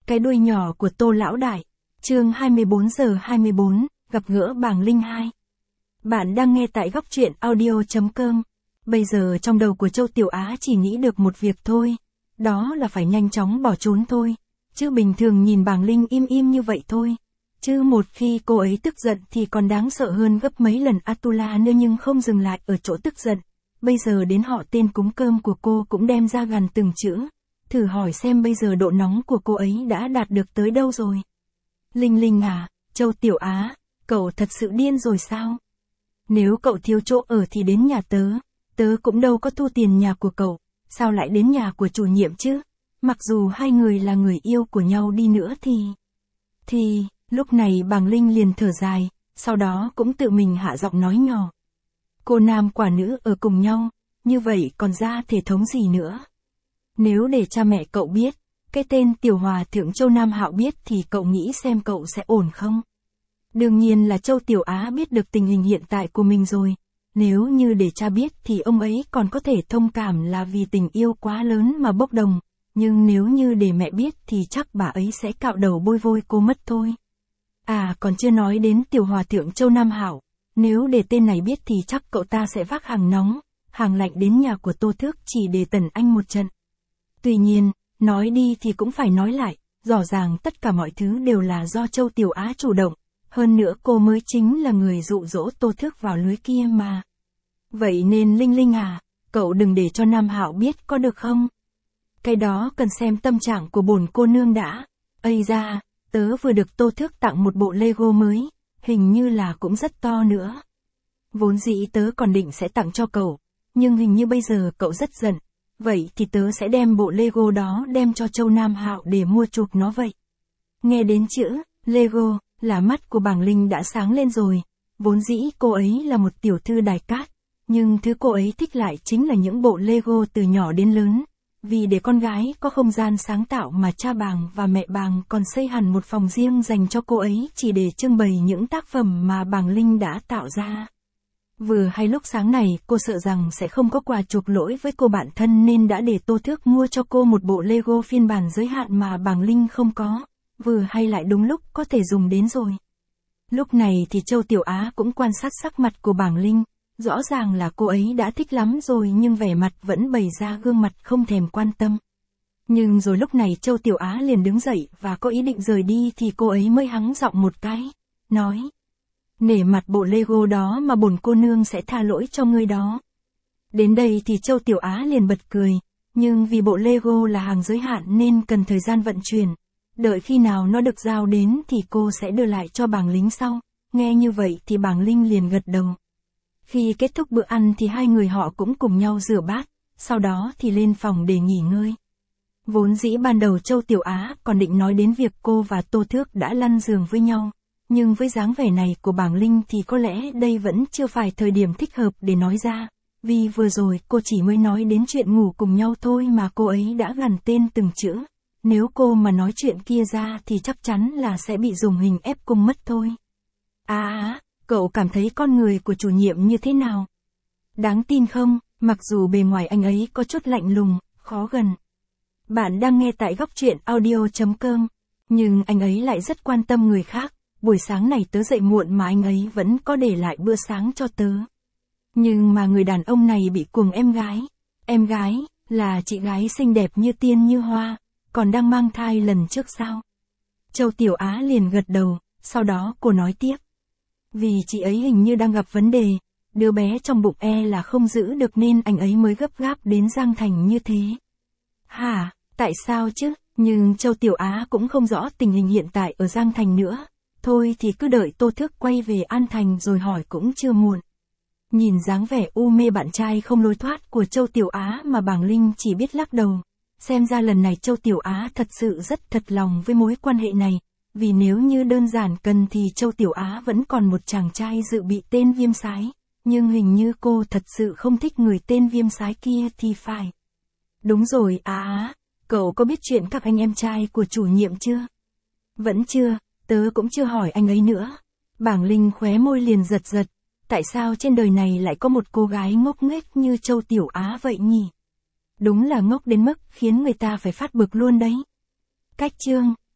Cái đuôi nhỏ của Tô Lão Đại. Chương 24:24, gặp gỡ Bàng Linh 2. Bạn đang nghe tại góc truyện audio.com. Bây giờ trong đầu của Châu Tiểu Á chỉ nghĩ được một việc thôi, đó là phải nhanh chóng bỏ trốn thôi. Chứ bình thường nhìn Bàng Linh im im như vậy thôi. Chứ một khi cô ấy tức giận thì còn đáng sợ hơn gấp mấy lần Atula nữa, nhưng không dừng lại ở chỗ tức giận. Bây giờ đến họ tên cúng cơm của cô cũng đem ra gằn từng chữ. Thử hỏi xem bây giờ độ nóng của cô ấy đã đạt được tới đâu rồi. Linh Linh à, Châu Tiểu Á, cậu thật sự điên rồi sao? Nếu cậu thiếu chỗ ở thì đến nhà tớ cũng đâu có thu tiền nhà của cậu, sao lại đến nhà của chủ nhiệm chứ? Mặc dù hai người là người yêu của nhau đi nữa thì, lúc này Bàng Linh liền thở dài, sau đó cũng tự mình hạ giọng nói nhỏ. Cô nam quả nữ ở cùng nhau, như vậy còn ra thể thống gì nữa? Nếu để cha mẹ cậu biết, cái tên Tiểu Hòa Thượng Châu Nam Hạo biết thì cậu nghĩ xem cậu sẽ ổn không? Đương nhiên là Châu Tiểu Á biết được tình hình hiện tại của mình rồi. Nếu như để cha biết thì ông ấy còn có thể thông cảm là vì tình yêu quá lớn mà bốc đồng. Nhưng nếu như để mẹ biết thì chắc bà ấy sẽ cạo đầu bôi vôi cô mất thôi. À, còn chưa nói đến Tiểu Hòa Thượng Châu Nam Hạo. Nếu để tên này biết thì chắc cậu ta sẽ vác hàng nóng, hàng lạnh đến nhà của Tô Thước chỉ để tẩn anh một trận. Tuy nhiên, nói đi thì cũng phải nói lại, rõ ràng tất cả mọi thứ đều là do Châu Tiểu Á chủ động, hơn nữa cô mới chính là người dụ dỗ Tô Thước vào lưới kia mà. Vậy nên Linh Linh à, cậu đừng để cho Nam Hạo biết có được không? Cái đó cần xem tâm trạng của bổn cô nương đã. Ây da, tớ vừa được Tô Thước tặng một bộ Lego mới, hình như là cũng rất to nữa. Vốn dĩ tớ còn định sẽ tặng cho cậu, nhưng hình như bây giờ cậu rất giận. Vậy thì tớ sẽ đem bộ Lego đó đem cho Châu Nam Hạo để mua chuộc nó vậy. Nghe đến chữ Lego là mắt của Bàng Linh đã sáng lên rồi. Vốn dĩ cô ấy là một tiểu thư đài cát, nhưng thứ cô ấy thích lại chính là những bộ Lego từ nhỏ đến lớn. Vì để con gái có không gian sáng tạo mà cha Bàng và mẹ Bàng còn xây hẳn một phòng riêng dành cho cô ấy chỉ để trưng bày những tác phẩm mà Bàng Linh đã tạo ra. Vừa hay lúc sáng này cô sợ rằng sẽ không có quà chuộc lỗi với cô bạn thân nên đã để Tô Thước mua cho cô một bộ Lego phiên bản giới hạn mà Bàng Linh không có. Vừa hay lại đúng lúc có thể dùng đến rồi. Lúc này thì Châu Tiểu Á cũng quan sát sắc mặt của Bàng Linh. Rõ ràng là cô ấy đã thích lắm rồi nhưng vẻ mặt vẫn bày ra gương mặt không thèm quan tâm. Nhưng rồi lúc này Châu Tiểu Á liền đứng dậy và có ý định rời đi thì cô ấy mới hắng giọng một cái, nói. Nể mặt bộ Lego đó mà bổn cô nương sẽ tha lỗi cho ngươi đó. Đến đây thì Châu Tiểu Á liền bật cười, nhưng vì bộ Lego là hàng giới hạn nên cần thời gian vận chuyển. Đợi khi nào nó được giao đến thì cô sẽ đưa lại cho Bàng Linh sau. Nghe như vậy thì Bàng Linh liền gật đầu. Khi kết thúc bữa ăn thì hai người họ cũng cùng nhau rửa bát, sau đó thì lên phòng để nghỉ ngơi. Vốn dĩ ban đầu Châu Tiểu Á còn định nói đến việc cô và Tô Thước đã lăn giường với nhau. Nhưng với dáng vẻ này của Bàng Linh thì có lẽ đây vẫn chưa phải thời điểm thích hợp để nói ra. Vì vừa rồi cô chỉ mới nói đến chuyện ngủ cùng nhau thôi mà cô ấy đã gằn tên từng chữ. Nếu cô mà nói chuyện kia ra thì chắc chắn là sẽ bị dùng hình ép cung mất thôi. Cậu cảm thấy con người của chủ nhiệm như thế nào? Đáng tin không, mặc dù bề ngoài anh ấy có chút lạnh lùng, khó gần. Bạn đang nghe tại góc truyện audio.com, nhưng anh ấy lại rất quan tâm người khác. Buổi sáng này tớ dậy muộn mà anh ấy vẫn có để lại bữa sáng cho tớ. Nhưng mà người đàn ông này bị cuồng em gái, là chị gái xinh đẹp như tiên như hoa, còn đang mang thai lần trước sao? Châu Tiểu Á liền gật đầu, sau đó cô nói tiếp. Vì chị ấy hình như đang gặp vấn đề, đứa bé trong bụng là không giữ được nên anh ấy mới gấp gáp đến Giang Thành như thế. Hả, tại sao chứ? Nhưng Châu Tiểu Á cũng không rõ tình hình hiện tại ở Giang Thành nữa. Thôi thì cứ đợi Tô Thước quay về An Thành rồi hỏi cũng chưa muộn. Nhìn dáng vẻ u mê bạn trai không lối thoát của Châu Tiểu Á mà Bàng Linh chỉ biết lắc đầu. Xem ra lần này Châu Tiểu Á thật sự rất thật lòng với mối quan hệ này. Vì nếu như đơn giản cần thì Châu Tiểu Á vẫn còn một chàng trai dự bị tên Viêm Sái. Nhưng hình như cô thật sự không thích người tên Viêm Sái kia thì phải. Đúng rồi cậu có biết chuyện các anh em trai của chủ nhiệm chưa? Vẫn chưa. Tớ cũng chưa hỏi anh ấy nữa. Bàng Linh khóe môi liền giật giật. Tại sao trên đời này lại có một cô gái ngốc nghếch như Châu Tiểu Á vậy nhỉ? Đúng là ngốc đến mức khiến người ta phải phát bực luôn đấy. Cách chương